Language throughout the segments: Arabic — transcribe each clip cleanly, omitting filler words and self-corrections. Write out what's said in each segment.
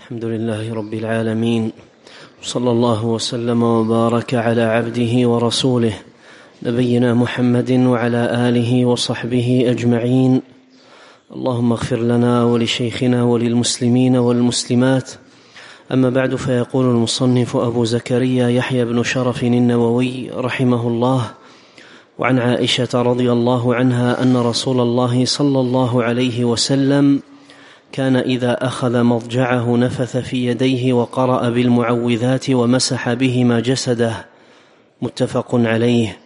الحمد لله رب العالمين، صلى الله وسلم وبارك على عبده ورسوله نبينا محمد وعلى آله وصحبه أجمعين. اللهم اغفر لنا ولشيخنا وللمسلمين والمسلمات. أما بعد، فيقول المصنف أبو زكريا يحيى بن شرف النووي رحمه الله: وعن عائشة رضي الله عنها أن رسول الله صلى الله عليه وسلم كان إذا أخذ مضجعه نفث في يديه وقرأ بالمعوذات ومسح بهما جسده، متفق عليه.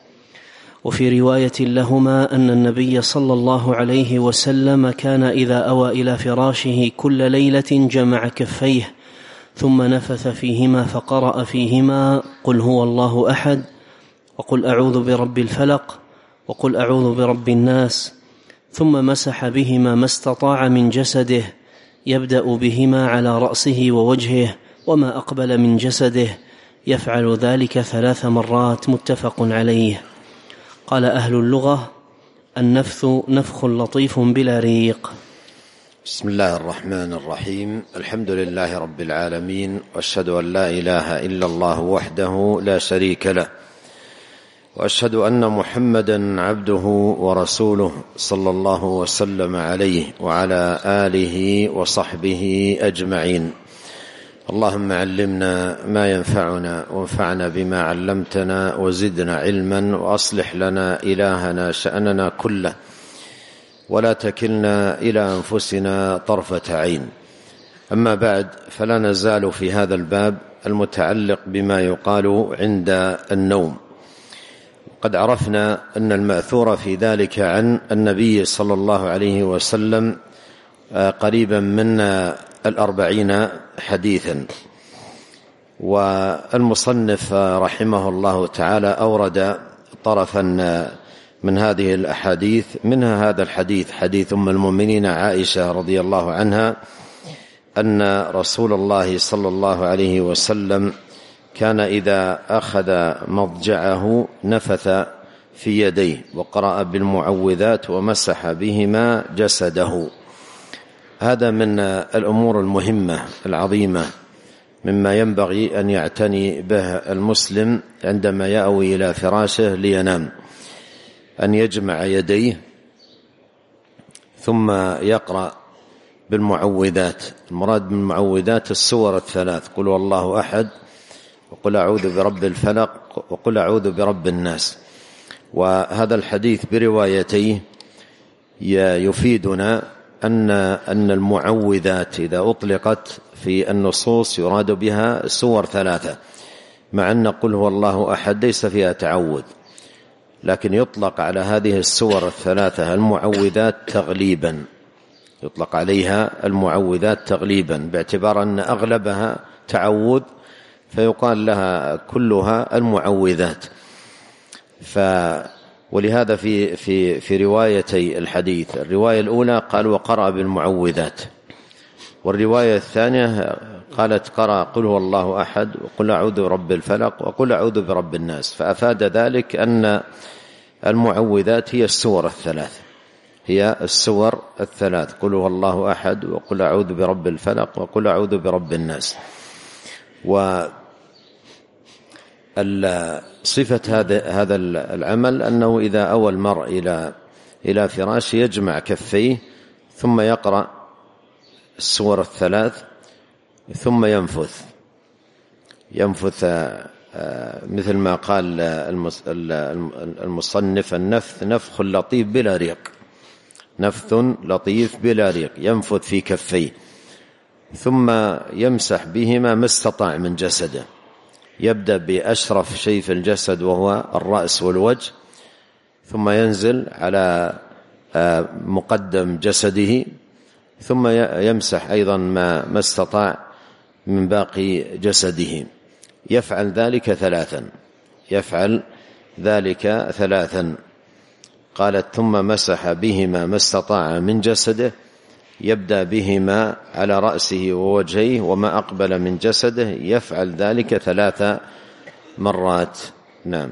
وفي رواية لهما أن النبي صلى الله عليه وسلم كان إذا أوى إلى فراشه كل ليلة جمع كفيه ثم نفث فيهما فقرأ فيهما قل هو الله أحد، وقل أعوذ برب الفلق، وقل أعوذ برب الناس، ثم مسح بهما ما استطاع من جسده، يبدأ بهما على رأسه ووجهه وما أقبل من جسده، يفعل ذلك 3 مرات، متفق عليه. قال أهل اللغة: النفث نفخ لطيف بلا ريق. بسم الله الرحمن الرحيم. الحمد لله رب العالمين، وأشهد أن لا إله إلا الله وحده لا شريك له، وأشهد أن محمدا عبده ورسوله صلى الله وسلم عليه وعلى آله وصحبه أجمعين. اللهم علمنا ما ينفعنا وانفعنا بما علمتنا وزدنا علما، وأصلح لنا إلهنا شأننا كله، ولا تكلنا إلى أنفسنا طرفة عين. أما بعد، فلا نزال في هذا الباب المتعلق بما يقال عند النوم. قد عرفنا أن المأثور في ذلك عن النبي صلى الله عليه وسلم قريبا من 40 حديثا، والمصنف رحمه الله تعالى أورد طرفا من هذه الأحاديث، منها هذا الحديث، حديث أم المؤمنين عائشة رضي الله عنها أن رسول الله صلى الله عليه وسلم كان إذا أخذ مضجعه نفث في يديه وقرأ بالمعوذات ومسح بهما جسده. هذا من الأمور المهمة العظيمة مما ينبغي أن يعتني به المسلم عندما يأوي إلى فراشه لينام، أن يجمع يديه ثم يقرأ بالمعوذات. المراد بالمعوذات السور 3: قل هو الله أحد، وقل أعوذ برب الفلق، وقل أعوذ برب الناس. وهذا الحديث بروايتيه يفيدنا أن المعوذات إذا أطلقت في النصوص يراد بها سور 3، مع أن قل هو الله أحد ليس فيها تعوذ، لكن يطلق على هذه السور 3 المعوذات تغليبا، يطلق عليها المعوذات تغليبا باعتبار أن أغلبها تعوذ، فيقال لها كلها المعوذات. ولهذا في روايتي الحديث، الرواية الأولى قال وقرأ بالمعوذات، والرواية الثانية قالت قرأ قل هو الله أحد، وقل أعوذ برب الفلق، وقل أعوذ برب الناس. فأفاد ذلك أن المعوذات هي السور 3، هي السور 3: قل هو الله أحد، وقل أعوذ برب الفلق، وقل أعوذ برب الناس. صفة هذا العمل أنه إذا أوى المرء إلى فراشه يجمع كفيه ثم يقرأ السور 3 ثم ينفث مثل ما قال المصنف: النفث نفخ لطيف بلا ريق، نفث لطيف بلا ريق، ينفث في كفيه ثم يمسح بهما ما استطاع من جسده. يبدأ بأشرف شيء في الجسد وهو الرأس والوجه، ثم ينزل على مقدم جسده، ثم يمسح أيضا ما استطاع من باقي جسده. يفعل ذلك 3، يفعل ذلك 3. قالت ثم مسح بهما ما استطاع من جسده، يبدأ بهما على رأسه ووجهيه وما أقبل من جسده، يفعل ذلك 3 مرات. نعم.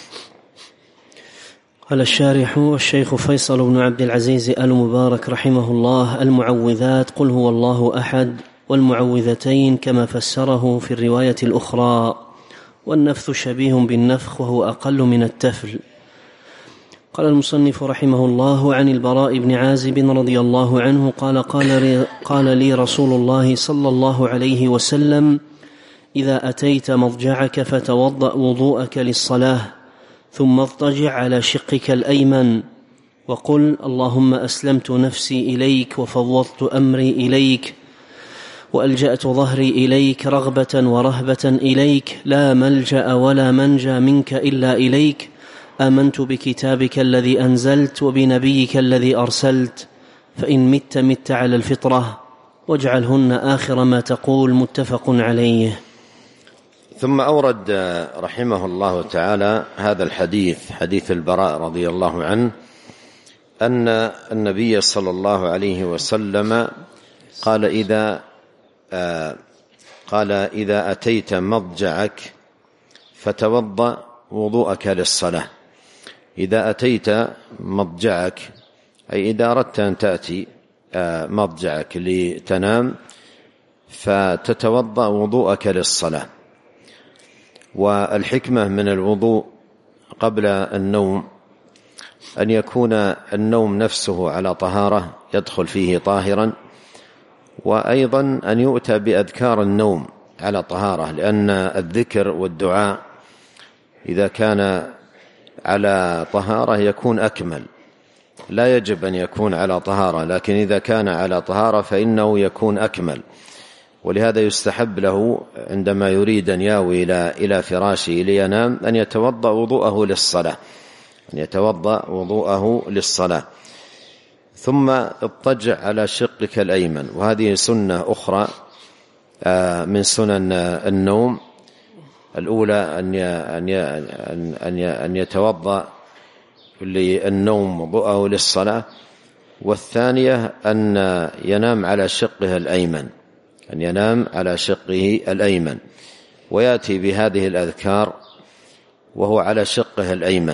قال الشارح الشيخ فيصل بن عبد العزيز آل مبارك رحمه الله: المعوذات قل هو الله أحد والمعوذتين كما فسره في الرواية الأخرى، والنفث شبيه بالنفخ وهو أقل من التفل. قال المصنف رحمه الله: عن البراء بن عازب رضي الله عنه قال لي رسول الله صلى الله عليه وسلم: إذا أتيت مضجعك فتوضأ وضوءك للصلاة، ثم اضطجع على شقك الأيمن، وقل: اللهم أسلمت نفسي إليك وفوضت أمري إليك وألجأت ظهري إليك رغبة ورهبة إليك، لا ملجأ ولا منجى منك إلا إليك، آمنت بكتابك الذي أنزلت وبنبيك الذي أرسلت، فإن مت على الفطرة، واجعلهن آخر ما تقول. متفق عليه. ثم أورد رحمه الله تعالى هذا الحديث، حديث البراء رضي الله عنه، أن النبي صلى الله عليه وسلم قال: إذا أتيت مضجعك فتوضأ وضوءك للصلاة. إذا أتيت مضجعك أي إذا أردت أن تأتي مضجعك لتنام فتتوضأ وضوءك للصلاة. والحكمة من الوضوء قبل النوم أن يكون النوم نفسه على طهارة يدخل فيه طاهرا، وأيضا أن يؤتى بأذكار النوم على طهارة، لأن الذكر والدعاء إذا كان على طهارة يكون أكمل. لا يجب أن يكون على طهارة، لكن إذا كان على طهارة فإنه يكون أكمل. ولهذا يستحب له عندما يريد أن ياوي إلى فراشه لينام أن يتوضأ وضوءه للصلاة، ثم اضطجع على شقك الأيمن. وهذه سنة أخرى من سنن النوم. الأولى أن يتوضأ للنوم وضوءه للصلاة، والثانية أن ينام على شقه الأيمن، ويأتي بهذه الأذكار وهو على شقه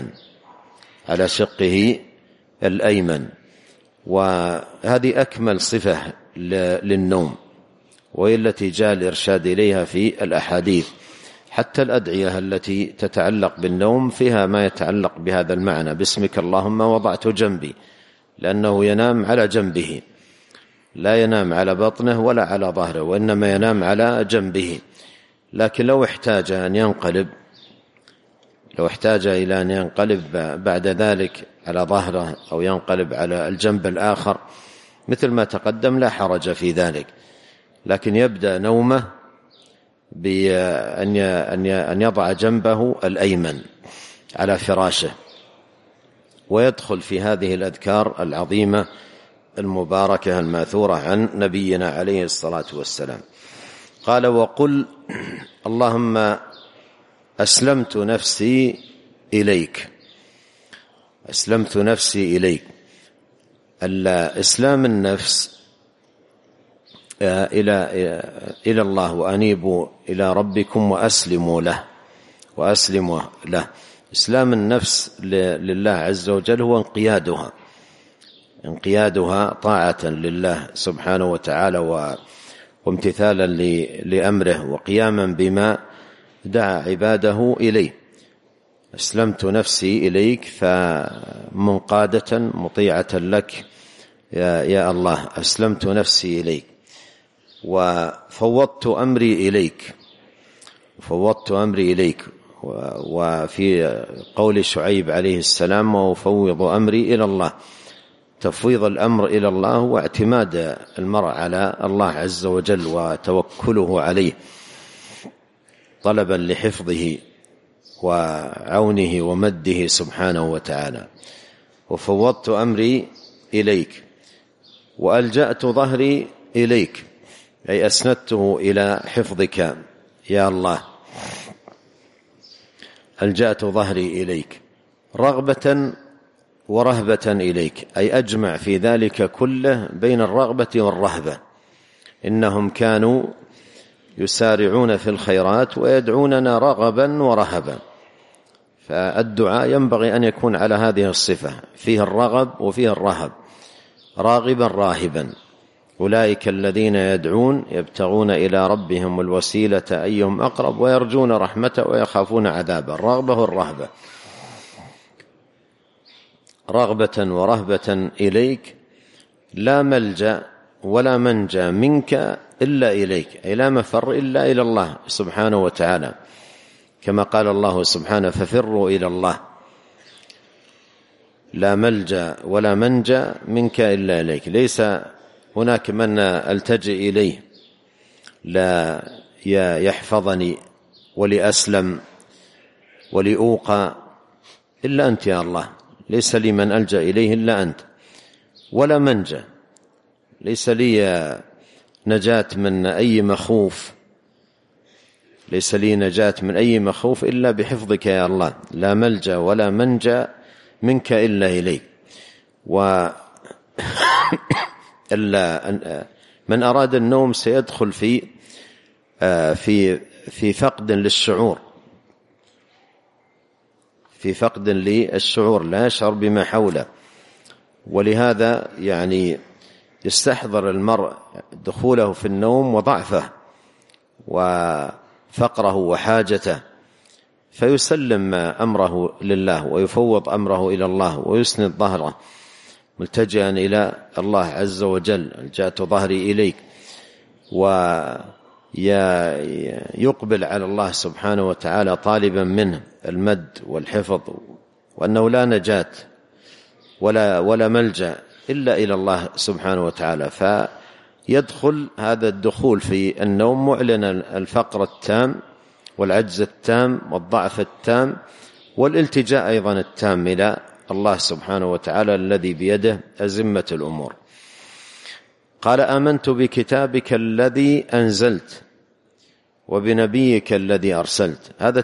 الأيمن. وهذه أكمل صفة للنوم، وهي التي جاء الإرشاد إليها في الأحاديث. حتى الأدعية التي تتعلق بالنوم فيها ما يتعلق بهذا المعنى: باسمك اللهم وضعت جنبي، لأنه ينام على جنبه، لا ينام على بطنه ولا على ظهره، وإنما ينام على جنبه. لكن لو احتاج إلى أن ينقلب بعد ذلك على ظهره أو ينقلب على الجنب الآخر مثل ما تقدم لا حرج في ذلك، لكن يبدأ نومه بأن يضع جنبه الأيمن على فراشه، ويدخل في هذه الأذكار العظيمة المباركة الماثورة عن نبينا عليه الصلاة والسلام. قال: وقل اللهم أسلمت نفسي إليك. إسلام النفس إلى الله: وأنيبوا إلى ربكم وأسلموا له. إسلام النفس لله عز وجل هو انقيادها طاعة لله سبحانه وتعالى وامتثالا لأمره وقياما بما دعا عباده إليه. أسلمت نفسي إليك، فمنقادة مطيعة لك يا الله. أسلمت نفسي إليك وفوضت أمري إليك. وفي قول شعيب عليه السلام: وأفوض أمري إلى الله. تفويض الأمر إلى الله واعتماد المرء على الله عز وجل وتوكله عليه طلبا لحفظه وعونه ومده سبحانه وتعالى. وفوضت أمري إليك وألجأت ظهري إليك، أي أسندته إلى حفظك يا الله. ألجأت ظهري إليك رغبة ورهبة إليك، أي أجمع في ذلك كله بين الرغبة والرهبة. إنهم كانوا يسارعون في الخيرات ويدعوننا رغبا ورهبا. فالدعاء ينبغي أن يكون على هذه الصفة، فيه الرغب وفيه الرهب، راغبا راهبا. أولئك الذين يدعون يبتغون إلى ربهم الوسيلة أيهم أقرب ويرجون رحمته ويخافون عذابه. الرغبة والرهبة، رغبة ورهبة إليك، لا ملجأ ولا منجى منك إلا إليك، أي لا مفر إلا إلى الله سبحانه وتعالى، كما قال الله سبحانه: ففروا إلى الله، لا ملجأ ولا منجى منك إلا إليك. ليس هناك من ألتجئ إليه لا يحفظني ولأسلم ولأوقى إلا أنت يا الله، ليس لي من ألجأ إليه إلا أنت، ولا منجى، ليس لي نجاة من أي مخوف، ليس لي نجاة من أي مخوف إلا بحفظك يا الله، لا ملجأ ولا منجى منك إلا إليك. من أراد النوم سيدخل في فقد للشعور، في فقد للشعور، لا يشعر بما حوله. ولهذا يعني يستحضر المرء دخوله في النوم وضعفه وفقره وحاجته، فيسلم أمره لله ويفوض أمره إلى الله ويسند ظهره ملتجئا إلى الله عز وجل: ألجأت ظهري إليك، ويقبل على الله سبحانه وتعالى طالبا منه المد والحفظ، وأنه لا نجاة ولا ملجأ إلا إلى الله سبحانه وتعالى. فيدخل هذا الدخول في النوم معلنا الفقر التام والعجز التام والضعف التام والالتجاء أيضا التام إلى الله سبحانه وتعالى الذي بيده أزمة الأمور. قال: آمنت بكتابك الذي أنزلت وبنبيك الذي أرسلت. هذا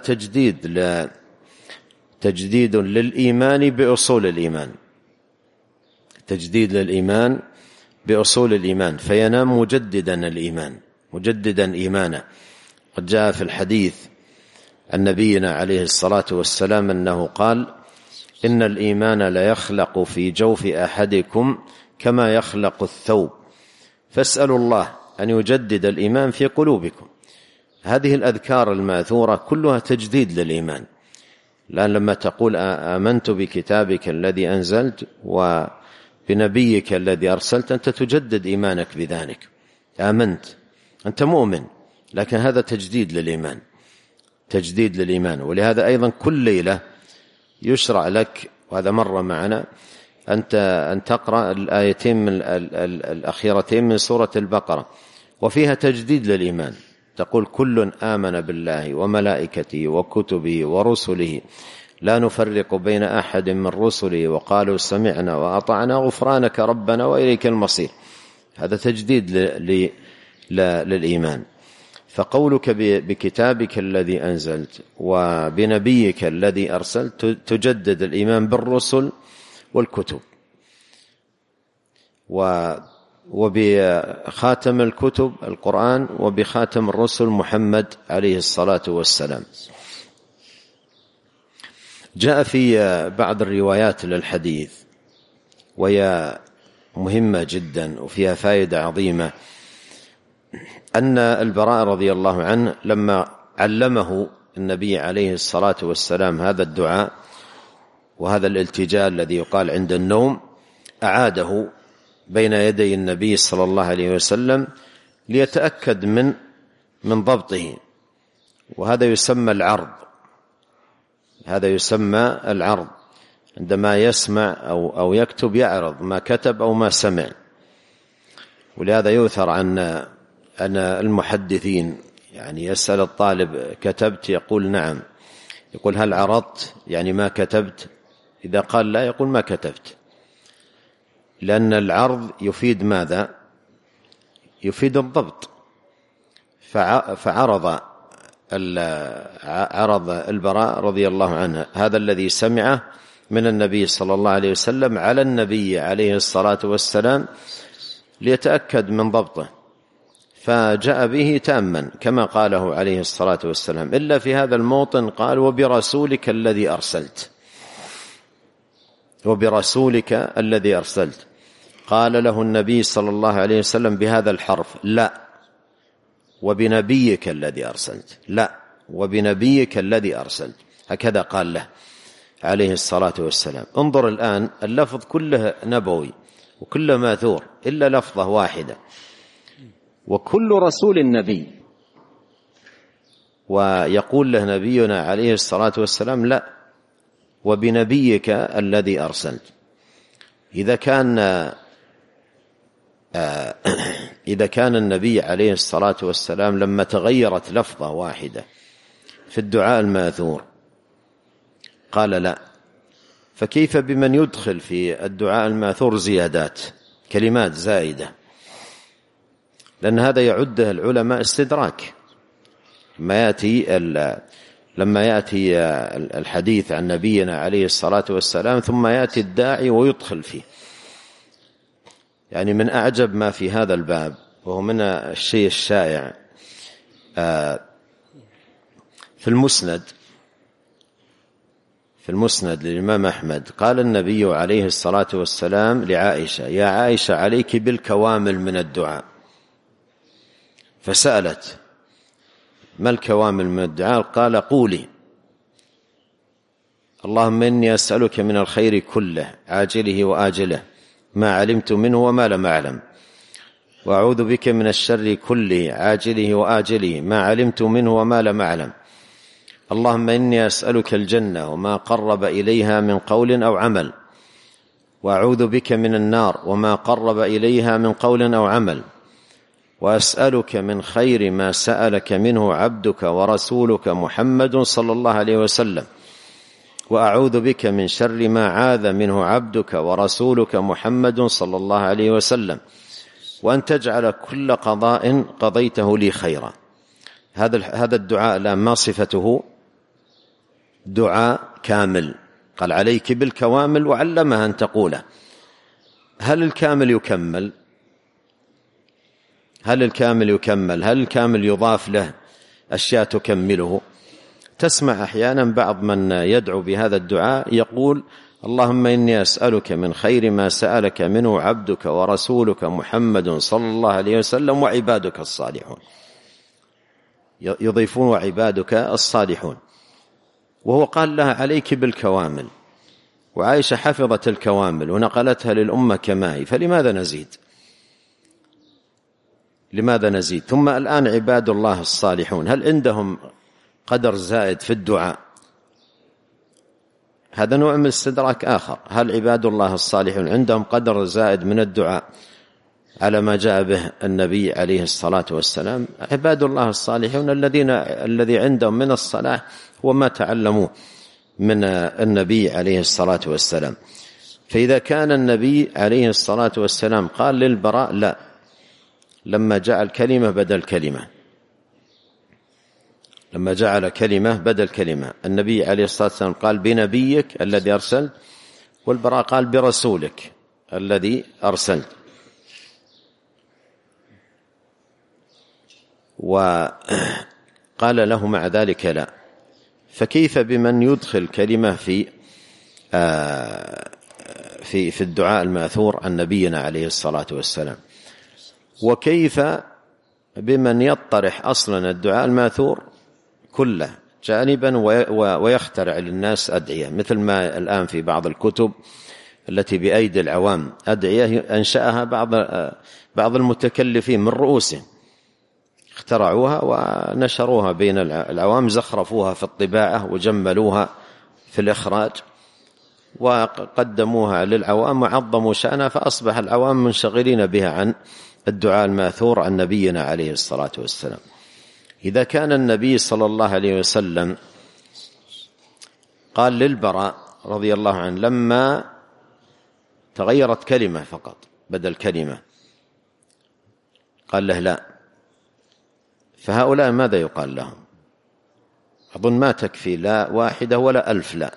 تجديد للإيمان بأصول الإيمان، تجديد للإيمان بأصول الإيمان، فينام مجددا الإيمان، مجددا إيمانه. قد جاء في الحديث عن نبينا عليه الصلاة والسلام أنه قال: إن الإيمان لا يخلق في جوف أحدكم كما يخلق الثوب، فاسألوا الله أن يجدد الإيمان في قلوبكم. هذه الأذكار الماثورة كلها تجديد للإيمان. لأن لما تقول آمنت بكتابك الذي أنزلت وبنبيك الذي أرسلت، أنت تجدد إيمانك بذلك، آمنت، أنت مؤمن، لكن هذا تجديد للإيمان، تجديد للإيمان. ولهذا أيضا كل ليلة يشرع لك، وهذا مر معنا، أن تقرأ الآيتين من الأخيرتين من سورة البقرة، وفيها تجديد للإيمان. تقول: كل آمن بالله وملائكته وكتبه ورسله لا نفرق بين أحد من رسله وقالوا سمعنا وأطعنا غفرانك ربنا وإليك المصير. هذا تجديد للإيمان. فقولك بكتابك الذي أنزلت وبنبيك الذي أرسلت تجدد الإيمان بالرسل والكتب، وبخاتم الكتب القرآن، وبخاتم الرسل محمد عليه الصلاة والسلام. جاء في بعض الروايات للحديث، وهي مهمة جدا وفيها فائدة عظيمة، أن البراء رضي الله عنه لما علمه النبي عليه الصلاة والسلام هذا الدعاء وهذا الالتجاء الذي يقال عند النوم، أعاده بين يدي النبي صلى الله عليه وسلم ليتأكد من ضبطه. وهذا يسمى العرض، هذا يسمى العرض، عندما يسمع أو يكتب يعرض ما كتب أو ما سمع. ولهذا يؤثر عن المحدثين، يعني يسأل الطالب: كتبت؟ يقول: نعم. يقول: هل عرضت؟ يعني ما كتبت؟ إذا قال لا، يقول: ما كتبت. لأن العرض يفيد ماذا؟ يفيد الضبط. فعرض البراء رضي الله عنه هذا الذي سمعه من النبي صلى الله عليه وسلم على النبي عليه الصلاة والسلام ليتأكد من ضبطه، فجاء به تاما كما قاله عليه الصلاة والسلام، إلا في هذا الموطن قال: وبرسولك الذي أرسلت، وبرسولك الذي أرسلت. قال له النبي صلى الله عليه وسلم بهذا الحرف: لا وبنبيك الذي أرسلت، لا وبنبيك الذي أرسلت، هكذا قال له عليه الصلاة والسلام. انظر الآن، اللفظ كله نبوي وكله ماثور إلا لفظة واحدة: وكل رسول نبي. ويقول له نبينا عليه الصلاة والسلام: لا وبنبيك الذي أرسلت. إذا كان النبي عليه الصلاة والسلام لما تغيرت لفظة واحدة في الدعاء الماثور قال لا، فكيف بمن يدخل في الدعاء الماثور زيادات، كلمات زائدة؟ لأن هذا يعده العلماء استدراك. لما يأتي الحديث عن نبينا عليه الصلاة والسلام ثم يأتي الداعي ويدخل فيه. يعني من أعجب ما في هذا الباب، وهو من الشيء الشائع، في المسند للإمام أحمد قال النبي عليه الصلاة والسلام لعائشة: يا عائشة عليك بالكوامل من الدعاء. فسألت: ما الكوامل من الدعاء؟ قال: قولي: اللهم إني أسألك من الخير كله عاجله وآجله ما علمت منه وما لم أعلم، وأعوذ بك من الشر كله عاجله وآجله ما علمت منه وما لم أعلم، اللهم إني أسألك الجنة وما قرب إليها من قول أو عمل، وأعوذ بك من النار وما قرب إليها من قول أو عمل، وأسألك من خير ما سألك منه عبدك ورسولك محمد صلى الله عليه وسلم، وأعوذ بك من شر ما عاذ منه عبدك ورسولك محمد صلى الله عليه وسلم، وأن تجعل كل قضاء قضيته لي خيرا. هذا الدعاء لا ما صفته؟ دعاء كامل. قال: عليك بالكوامل، وعلمها أن تقوله. هل الكامل يكمل؟ هل الكامل يضاف له أشياء تكمله؟ تسمع أحيانا بعض من يدعو بهذا الدعاء يقول: اللهم إني أسألك من خير ما سألك منه عبدك ورسولك محمد صلى الله عليه وسلم وعبادك الصالحون. يضيفون وعبادك الصالحون، وهو قال لها: عليك بالكوامل. وعائشة حفظت الكوامل ونقلتها للأمة كما هي، فلماذا نزيد؟ ثم الآن عباد الله الصالحون هل عندهم قدر زائد في الدعاء؟ هذا نوع من استدراك آخر. هل عباد الله الصالحون عندهم قدر زائد من الدعاء على ما جاء به النبي عليه الصلاة والسلام؟ عباد الله الصالحون الذي عندهم من الصلاح وما تعلموه من النبي عليه الصلاة والسلام. فإذا كان النبي عليه الصلاة والسلام قال للبراء لا، لما جعل كلمة بدل كلمة، النبي عليه الصلاة والسلام قال: بنبيك الذي أرسلت، والبراء قال: برسولك الذي أرسلت. وقال له مع ذلك لا. فكيف بمن يدخل كلمة في الدعاء الماثور عن نبينا عليه الصلاة والسلام؟ وكيف بمن يطرح أصلا الدعاء الماثور كله جانبا ويخترع للناس أدعية، مثل ما الآن في بعض الكتب التي بأيدي العوام أدعية أنشأها بعض المتكلفين من رؤوسهم، اخترعوها ونشروها بين العوام، زخرفوها في الطباعة وجملوها في الإخراج وقدموها للعوام وعظموا شأنها، فأصبح العوام منشغلين بها عن الدعاء الماثور عن نبينا عليه الصلاة والسلام. إذا كان النبي صلى الله عليه وسلم قال للبراء رضي الله عنه لما تغيرت كلمة فقط بدل كلمة قال له لا، فهؤلاء ماذا يقال لهم؟ أظن ما تكفي لا واحدة ولا 1000 لا،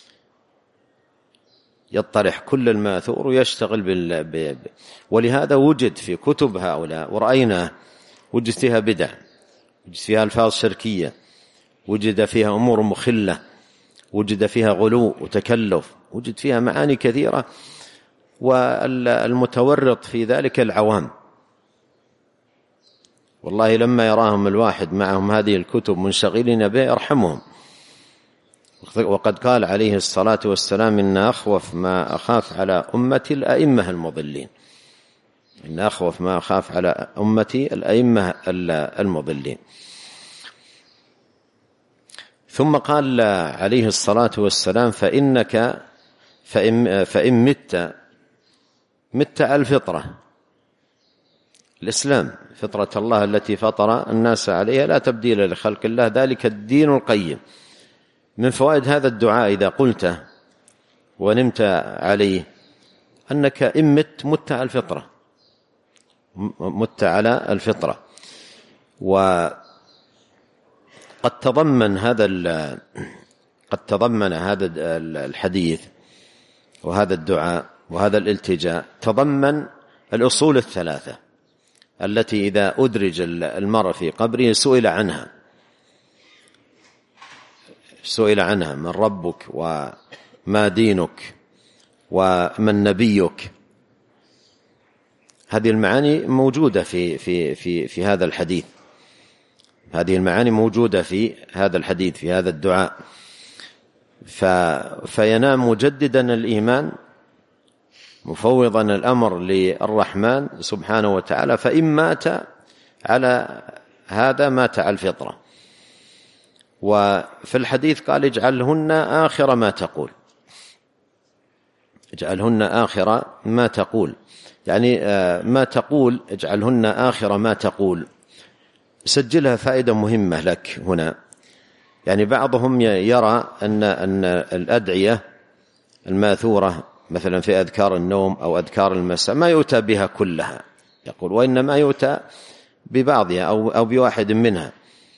يطرح كل الماثور ويشتغل ولهذا وجد في كتب هؤلاء ورأينا وجد فيها بدع، وجد فيها ألفاظ شركية، وجد فيها أمور مخلة، وجد فيها غلو وتكلف، وجد فيها معاني كثيرة، والمتورط في ذلك العوام. والله لما يراهم الواحد معهم هذه الكتب منشغلين به يرحمهم. وقد قال عليه الصلاة والسلام: إن أخوف ما أخاف على أمتي الأئمة المضلين. إن أخوف ما أخاف على أمتي الأئمة المضلين. ثم قال عليه الصلاة والسلام: فإنك فإن مت على الفطرة، الإسلام، فطرة الله التي فطر الناس عليها لا تبديل لخلق الله، ذلك الدين القيم. من فوائد هذا الدعاء إذا قلته ونمت عليه أنك إن مت على الفطرة، مت على الفطرة. وقد تضمن هذا الحديث وهذا الدعاء وهذا الالتجاء تضمن الأصول الثلاثة التي إذا أدرج المرء في قبره سئل عنها: من ربك، وما دينك، ومن نبيك. هذه المعاني موجودة في هذا الحديث، هذه المعاني موجودة في هذا الحديث، في هذا الدعاء. فينام مجددا الإيمان مفوضا الأمر للرحمن سبحانه وتعالى، فإن مات على هذا مات على الفطرة. وفي الحديث قال: اجعلهن آخر ما تقول، اجعلهن آخر ما تقول، يعني ما تقول اجعلهن آخر ما تقول. سجلها فائدة مهمة لك هنا. يعني بعضهم يرى أن الأدعية الماثورة مثلا في أذكار النوم أو أذكار المساء ما يؤتى بها كلها، يقول وإنما يؤتى ببعضها أو بواحد منها.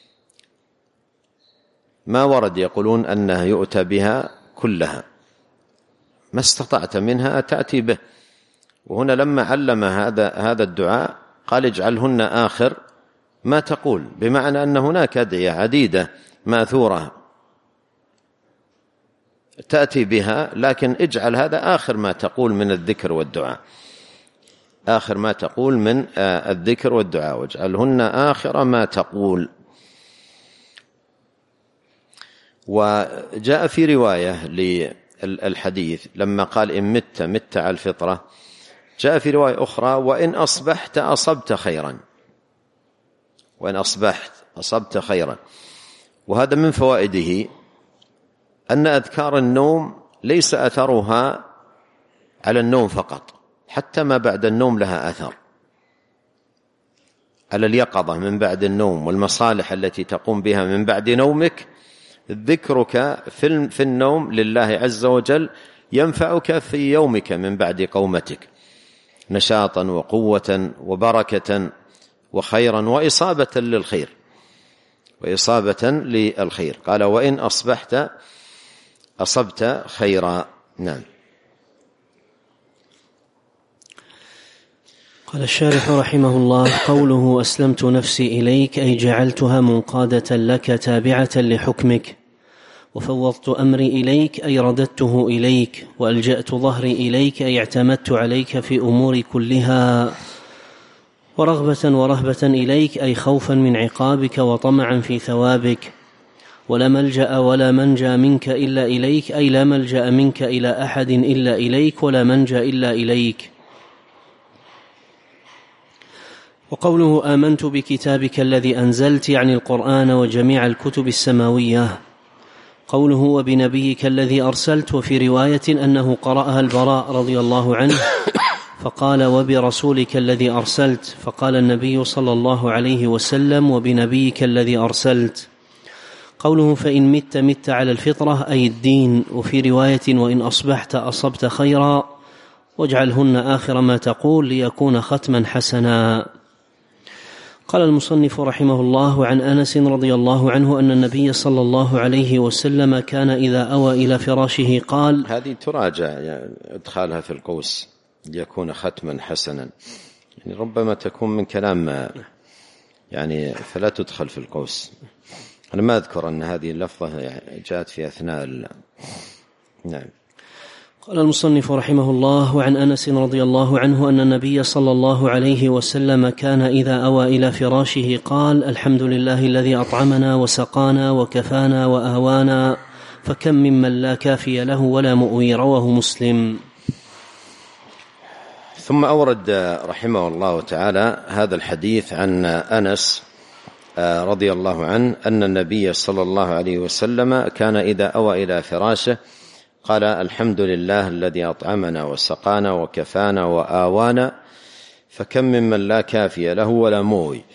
ما ورد يقولون أنه يؤتى بها كلها، ما استطعت منها تأتي به. وهنا لما علم هذا الدعاء قال: اجعلهن آخر ما تقول، بمعنى أن هناك أدعية عديدة ماثورة تأتي بها، لكن اجعل هذا آخر ما تقول من الذكر والدعاء، آخر ما تقول من الذكر والدعاء، واجعلهن آخر ما تقول. وجاء في رواية للحديث لما قال: إن مت على الفطرة، جاء في رواية أخرى: وإن أصبحت أصبت خيرا، وإن أصبحت أصبت خيرا. وهذا من فوائده أن أذكار النوم ليس أثرها على النوم فقط، حتى ما بعد النوم لها أثر على اليقظة من بعد النوم، والمصالح التي تقوم بها من بعد نومك. ذكرك في النوم لله عز وجل ينفعك في يومك من بعد قومتك نشاطا وقوة وبركة وخيرا وإصابة للخير، قال: وإن أصبحت أصبت خيرا. نعم. قال الشارح رحمه الله: قوله أسلمت نفسي إليك أي جعلتها منقادة لك تابعة لحكمك، وفوضت أمري إليك أي رددته إليك، وألجأت ظهري إليك أي اعتمدت عليك في أموري كلها، ورغبة ورهبة إليك أي خوفا من عقابك وطمعا في ثوابك. ولا ملجأ ولا منجى منك إلا إليك أي لا ملجأ منك إلى أحد إلا إليك، ولا منجى إلا إليك. وقوله آمنت بكتابك الذي أنزلت يعني القرآن وجميع الكتب السماوية. قوله وبنبيك الذي أرسلت، وفي رواية أنه قرأها البراء رضي الله عنه فقال وبرسولك الذي أرسلت، فقال النبي صلى الله عليه وسلم وبنبيك الذي أرسلت. قوله فإن مت على الفطرة أي الدين، وفي رواية وإن أصبحت أصبت خيرا، واجعلهن آخر ما تقول ليكون ختما حسنا. قال المصنف رحمه الله: عن أنس رضي الله عنه أن النبي صلى الله عليه وسلم كان إذا أوى إلى فراشه قال. هذه تراجع يعني ادخالها في القوس ليكون ختما حسنا، يعني ربما تكون من كلام يعني فلا تدخل في القوس. أنا ما أذكر أن هذه اللفظة جاءت في أثناء نعم. قال المصنف رحمه الله: وعن أنس رضي الله عنه أن النبي صلى الله عليه وسلم كان إذا أوى إلى فراشه قال: الحمد لله الذي أطعمنا وسقانا وكفانا وآوانا، فكم ممن لا كافي له ولا مؤوي. رواه مسلم. ثم أورد رحمه الله تعالى هذا الحديث عن أنس رضي الله عنه أن النبي صلى الله عليه وسلم كان إذا أوى إلى فراشه قال: الحمد لله الذي أطعمنا وسقانا وكفانا وآوانا، فكم ممن لا كافي له ولا مؤوي.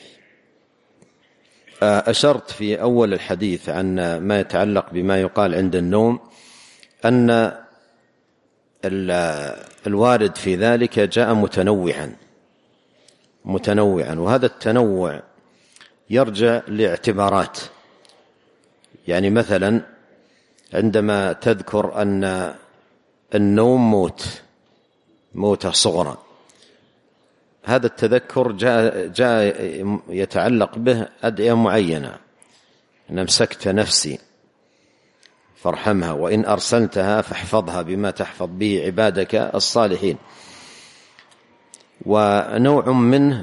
أشرت في أول الحديث عن ما يتعلق بما يقال عند النوم أن الوارد في ذلك جاء متنوعا، وهذا التنوع يرجع لاعتبارات. يعني مثلا عندما تذكر أن النوم موتة صغرى، هذا التذكر جاء يتعلق به أدعية معينة: إن أمسكت نفسي فارحمها، وإن أرسلتها فاحفظها بما تحفظ به عبادك الصالحين. ونوع منه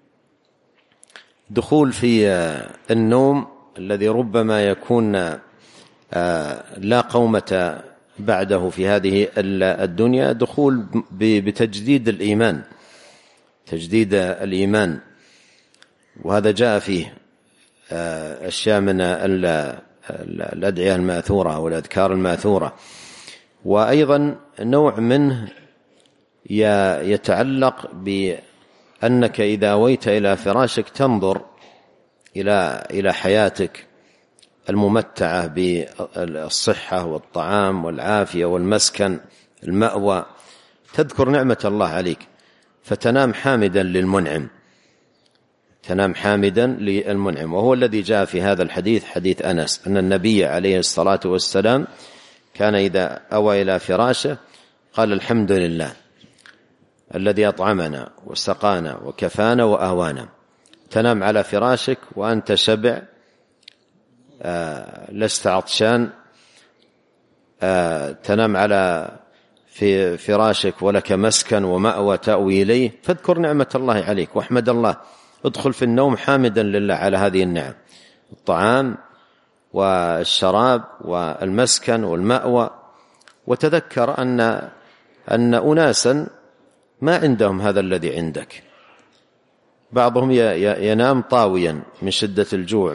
دخول في النوم الذي ربما يكون لا قومة بعده في هذه الدنيا، دخول بتجديد الإيمان، تجديد الإيمان، وهذا جاء فيه أشياء من الأدعية الماثورة والأذكار الماثورة. وأيضا نوع منه يتعلق بأنك إذا أويت إلى فراشك تنظر إلى حياتك الممتعة بالصحة والطعام والعافية والمسكن المأوى، تذكر نعمة الله عليك فتنام حامدا للمنعم، تنام حامدا للمنعم. وهو الذي جاء في هذا الحديث، حديث أنس، أن النبي عليه الصلاة والسلام كان إذا أوى إلى فراشه قال: الحمد لله الذي أطعمنا وسقانا وكفانا وآوانا. تنام على فراشك وأنت شبع، لست عطشان، تنام على في فراشك ولك مسكن ومأوى تأوي إليه، فاذكر نعمة الله عليك واحمد الله. ادخل في النوم حامدا لله على هذه النعم، الطعام والشراب والمسكن والمأوى. وتذكر أن أناسا ما عندهم هذا الذي عندك. بعضهم ينام طاويا من شدة الجوع،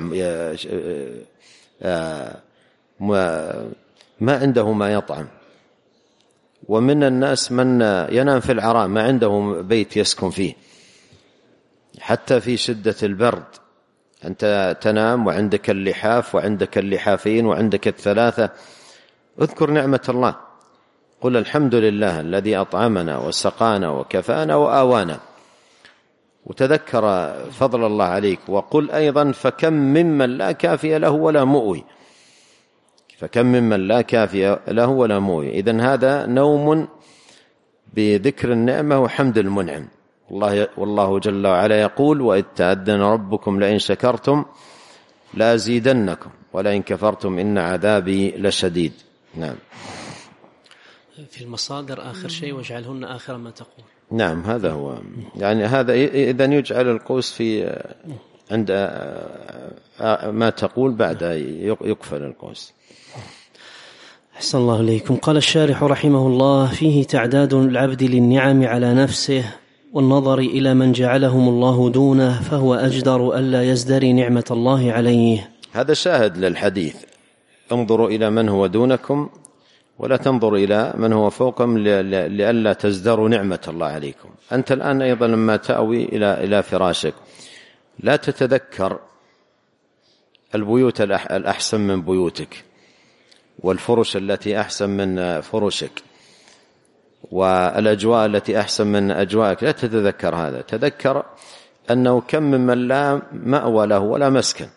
ما عنده ما يطعم. ومن الناس من ينام في العراء، ما عنده بيت يسكن فيه. حتى في شدة البرد أنت تنام وعندك اللحاف وعندك اللحافين وعندك الثلاثة. اذكر نعمة الله، قل الحمد لله الذي أطعمنا وسقانا وكفانا وآوانا، وتذكر فضل الله عليك. وقل أيضا: فكم ممن لا كافي له ولا مؤوي، فكم ممن لا كافي له ولا مؤوي. إذن هذا نوم بذكر النعمة وحمد المنعم. والله جل وعلا يقول: وإذ تأذن ربكم لئن شكرتم لأزيدنكم ولئن كفرتم إن عذابي لشديد. نعم. في المصادر آخر شيء: واجعلهن آخر ما تقول. نعم، هذا هو. يعني هذا إذن يجعل القوس في عند ما تقول، بعد يقفل القوس. أحسن الله إليكم. قال الشارح رحمه الله: فيه تعداد العبد للنعم على نفسه والنظر إلى من جعلهم الله دونه، فهو أجدر ألا يزدري نعمة الله عليه. هذا شاهد للحديث: انظروا إلى من هو دونكم ولا تنظروا إلى من هو فوقكم لئلا تزدروا نعمة الله عليكم. أنت الآن أيضا لما تأوي إلى فراشك لا تتذكر البيوت الأحسن من بيوتك والفرش التي أحسن من فرشك والأجواء التي أحسن من أجوائك، لا تتذكر هذا. تذكر أنه كم ممن لا مأوى له ولا مسكن.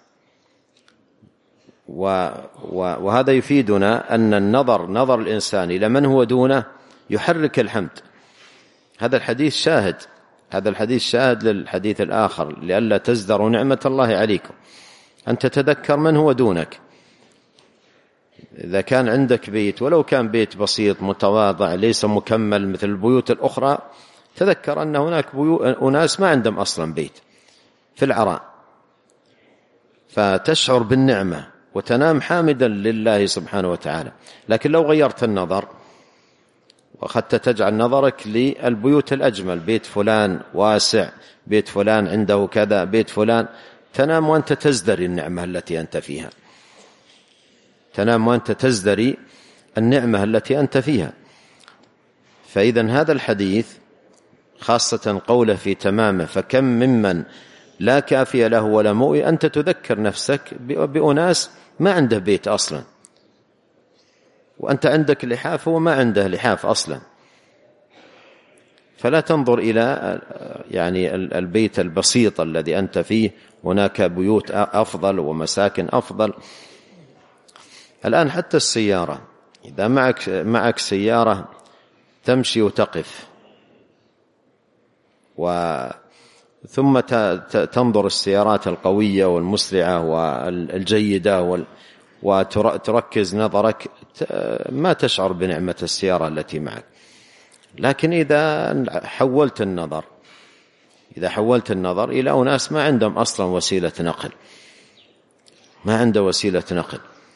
وهذا يفيدنا أن نظر الإنسان إلى من هو دونه يحرك الحمد. هذا الحديث شاهد للحديث الآخر: لئلا تزدروا نعمة الله عليكم، أن تتذكر من هو دونك. إذا كان عندك بيت ولو كان بيت بسيط متواضع ليس مكمل مثل البيوت الأخرى، تذكر أن هناك أناس ما عندهم أصلا بيت في العراء، فتشعر بالنعمة وتنام حامدا لله سبحانه وتعالى. لكن لو غيرت النظر وأخذت تجعل نظرك للبيوت الأجمل، بيت فلان واسع، بيت فلان عنده كذا، بيت فلان، تنام وأنت تزدري النعمة التي أنت فيها، تنام وأنت تزدري النعمة التي أنت فيها. فإذن هذا الحديث خاصة قوله في تمامه فكم ممن لا كافي له ولا مؤوي، أنت تذكر نفسك بأناس ما عنده بيت أصلا، وأنت عندك لحاف هو ما عنده لحاف أصلا. فلا تنظر إلى يعني البيت البسيط الذي أنت فيه، هناك بيوت أفضل ومساكن أفضل. الآن حتى السيارة، إذا معك سيارة تمشي وتقف ثم تنظر السيارات القوية والمسرعة والجيدة وتركز نظرك، ما تشعر بنعمة السيارة التي معك. لكن إذا حولت النظر إلى أناس ما عندهم أصلا وسيلة نقل، ما عنده وسيلة نقل،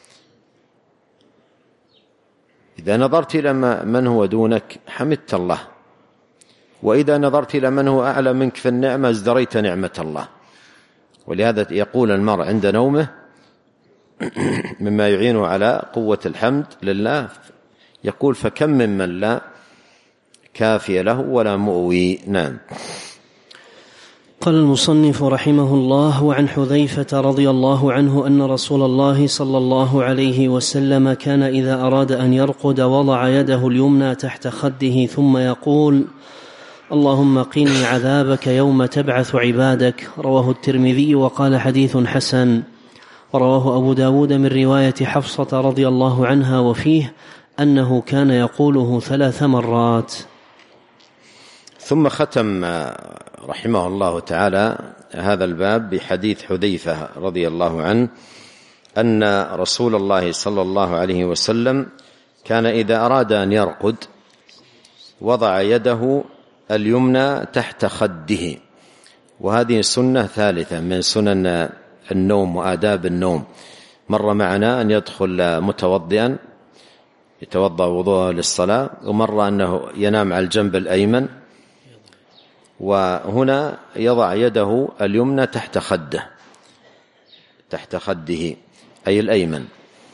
إذا نظرت إلى من هو دونك حمدت الله، وإذا نظرت إلى من هو أعلى منك في النعمة ازدريت نعمة الله. ولهذا يقول المرء عند نومه مما يعينه على قوة الحمد لله، يقول فكم ممن لا كافي له ولا مؤوي. نعم. قال المصنف رحمه الله: وعن حذيفة رضي الله عنه أن رسول الله صلى الله عليه وسلم كان إذا أراد أن يرقد وضع يده اليمنى تحت خده ثم يقول: اللهم قني عذابك يوم تبعث عبادك. رواه الترمذي وقال حديث حسن. ورواه أبو داود من رواية حفصة رضي الله عنها وفيه أنه كان يقوله 3 مرات. ثم ختم رحمه الله تعالى هذا الباب بحديث حذيفة رضي الله عنه أن رسول الله صلى الله عليه وسلم كان إذا أراد أن يرقد وضع يده اليمنى تحت خده. وهذه سنة ثالثة من سنن النوم وآداب النوم. مر معنا أن يدخل متوضئا يتوضأ وضوءه للصلاة، ومر أنه ينام على الجنب الأيمن، وهنا يضع يده اليمنى تحت خده أي الأيمن،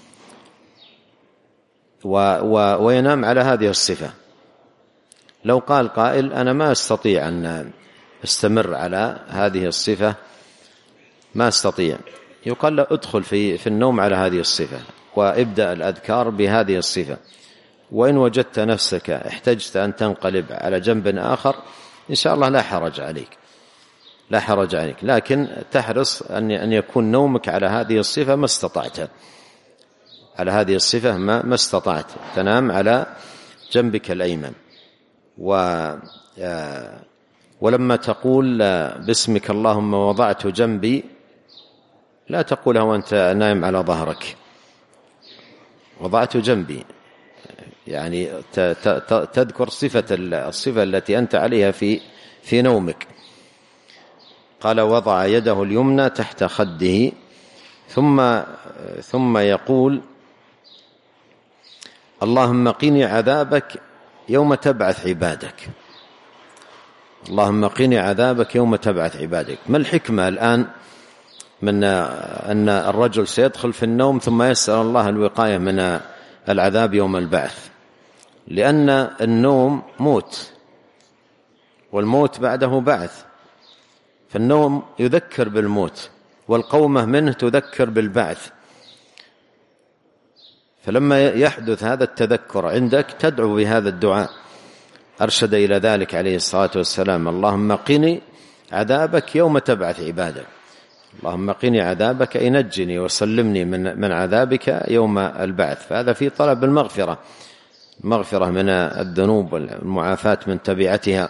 وينام على هذه الصفة. لو قال قائل أنا ما أستطيع أن أستمر على هذه الصفة، ما أستطيع، يقال له ادخل في النوم على هذه الصفة وابدأ الأذكار بهذه الصفة، وإن وجدت نفسك احتجت أن تنقلب على جنب آخر إن شاء الله لا حرج عليك، لكن تحرص أن يكون نومك على هذه الصفة ما استطعت، على هذه الصفة ما استطعت، تنام على جنبك الأيمن. ولما تقول باسمك اللهم وضعت جنبي، لا تقولها وأنت نايم على ظهرك، وضعت جنبي، يعني تذكر الصفة التي أنت عليها في نومك. قال وضع يده اليمنى تحت خده ثم يقول اللهم قني عذابك يوم تبعث عبادك. اللهم قني عذابك يوم تبعث عبادك. ما الحكمة الآن من أن الرجل سيدخل في النوم ثم يسأل الله الوقاية من العذاب يوم البعث؟ لأن النوم موت، والموت بعده بعث، فالنوم يذكر بالموت، والقومة منه تذكر بالبعث. فلما يحدث هذا التذكر عندك تدعو بهذا الدعاء. أرشد إلى ذلك عليه الصلاة والسلام: اللهم قني عذابك يوم تبعث عبادك. اللهم قني عذابك أي نجني وسلمني من عذابك يوم البعث. فهذا في طلب المغفرة من الذنوب والمعافاة من تبعتها.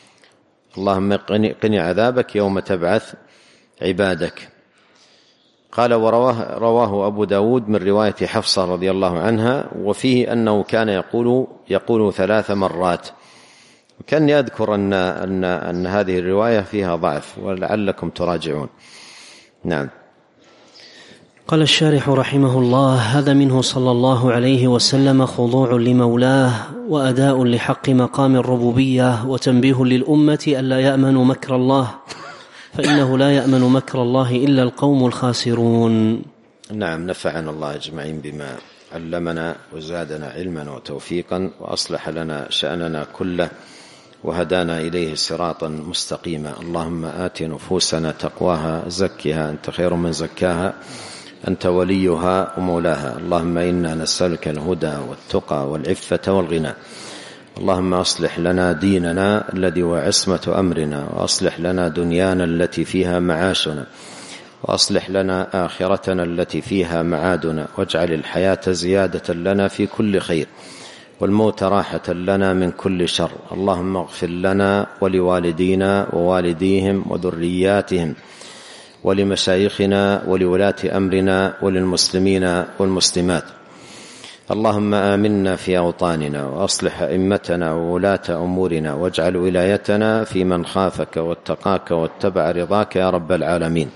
اللهم قني عذابك يوم تبعث عبادك. قال: رواه أبو داود من رواية حفصة رضي الله عنها، وفيه أنه كان يقول 3 مرات. وكان يذكر أن هذه الرواية فيها ضعف، ولعلكم تراجعون. نعم. قال الشارح رحمه الله: هذا منه صلى الله عليه وسلم خضوع لمولاه، وأداء لحق مقام الربوبية، وتنبيه للأمة ألا يأمنوا مكر الله، فإنه لا يأمن مكر الله إلا القوم الخاسرون. نعم. نفعنا الله أجمعين بما علمنا، وزادنا علما وتوفيقا، وأصلح لنا شأننا كله، وهدانا إليه صراطا مستقيما. اللهم آت نفوسنا تقواها، زكها أنت خير من زكاها، أنت وليها ومولاها. اللهم إنا نسألك الهدى والتقى والعفة والغنى. اللهم أصلح لنا ديننا الذي هو عصمة أمرنا، وأصلح لنا دنيانا التي فيها معاشنا، وأصلح لنا آخرتنا التي فيها معادنا، واجعل الحياة زيادة لنا في كل خير، والموت راحة لنا من كل شر. اللهم اغفر لنا ولوالدينا ووالديهم وذرياتهم، ولمشايخنا ولولاة أمرنا، وللمسلمين والمسلمات. اللهم آمنا في أوطاننا، وأصلح أئمتنا وولاة أمورنا، واجعل ولايتنا في من خافك واتقاك واتبع رضاك يا رب العالمين.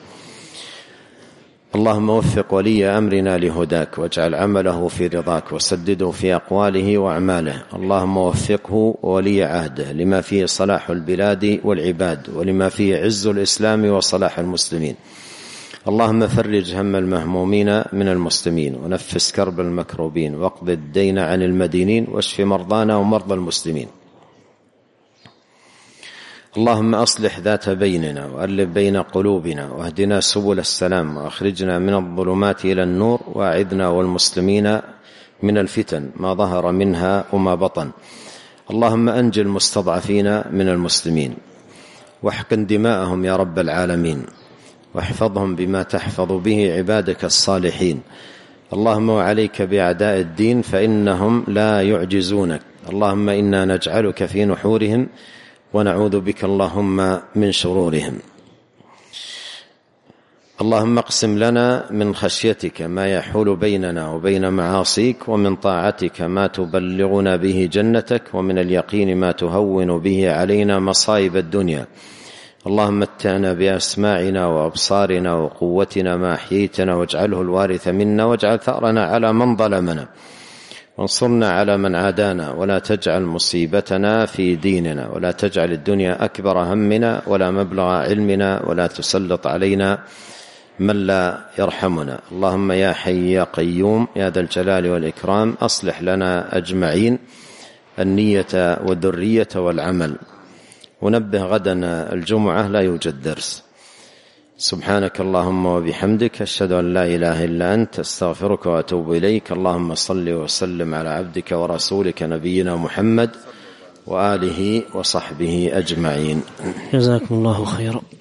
اللهم وفق ولي أمرنا لهداك، واجعل عمله في رضاك، وسدده في أقواله وأعماله. اللهم وفقه وولي عهده لما فيه صلاح البلاد والعباد، ولما فيه عز الإسلام وصلاح المسلمين. اللهم فرج هم المهمومين من المسلمين، ونفس كرب المكروبين، واقض الدين عن المدينين، واشف مرضانا ومرضى المسلمين. اللهم أصلح ذات بيننا، وألف بين قلوبنا، واهدنا سبل السلام، وأخرجنا من الظلمات إلى النور، وأعذنا والمسلمين من الفتن ما ظهر منها وما بطن. اللهم أنج المستضعفين من المسلمين، واحقن دماءهم يا رب العالمين، واحفظهم بما تحفظ به عبادك الصالحين. اللهم وعليك بأعداء الدين، فإنهم لا يعجزونك. اللهم إنا نجعلك في نحورهم، ونعوذ بك اللهم من شرورهم. اللهم اقسم لنا من خشيتك ما يحول بيننا وبين معاصيك، ومن طاعتك ما تبلغنا به جنتك، ومن اليقين ما تهون به علينا مصائب الدنيا. اللهم متعنا بأسماعنا وأبصارنا وقوتنا ما أحييتنا، واجعله الوارث منا، واجعل ثأرنا على من ظلمنا، وانصرنا على من عادانا، ولا تجعل مصيبتنا في ديننا، ولا تجعل الدنيا أكبر همنا ولا مبلغ علمنا، ولا تسلط علينا من لا يرحمنا. اللهم يا حي يا قيوم يا ذا الجلال والإكرام، أصلح لنا أجمعين النية والذرية والعمل. ونبه غدا الجمعة لا يوجد درس. سبحانك اللهم وبحمدك، أشهد أن لا إله إلا أنت، أستغفرك وأتوب إليك. اللهم صل وسلم على عبدك ورسولك نبينا محمد وآله وصحبه أجمعين. جزاكم الله خيرا.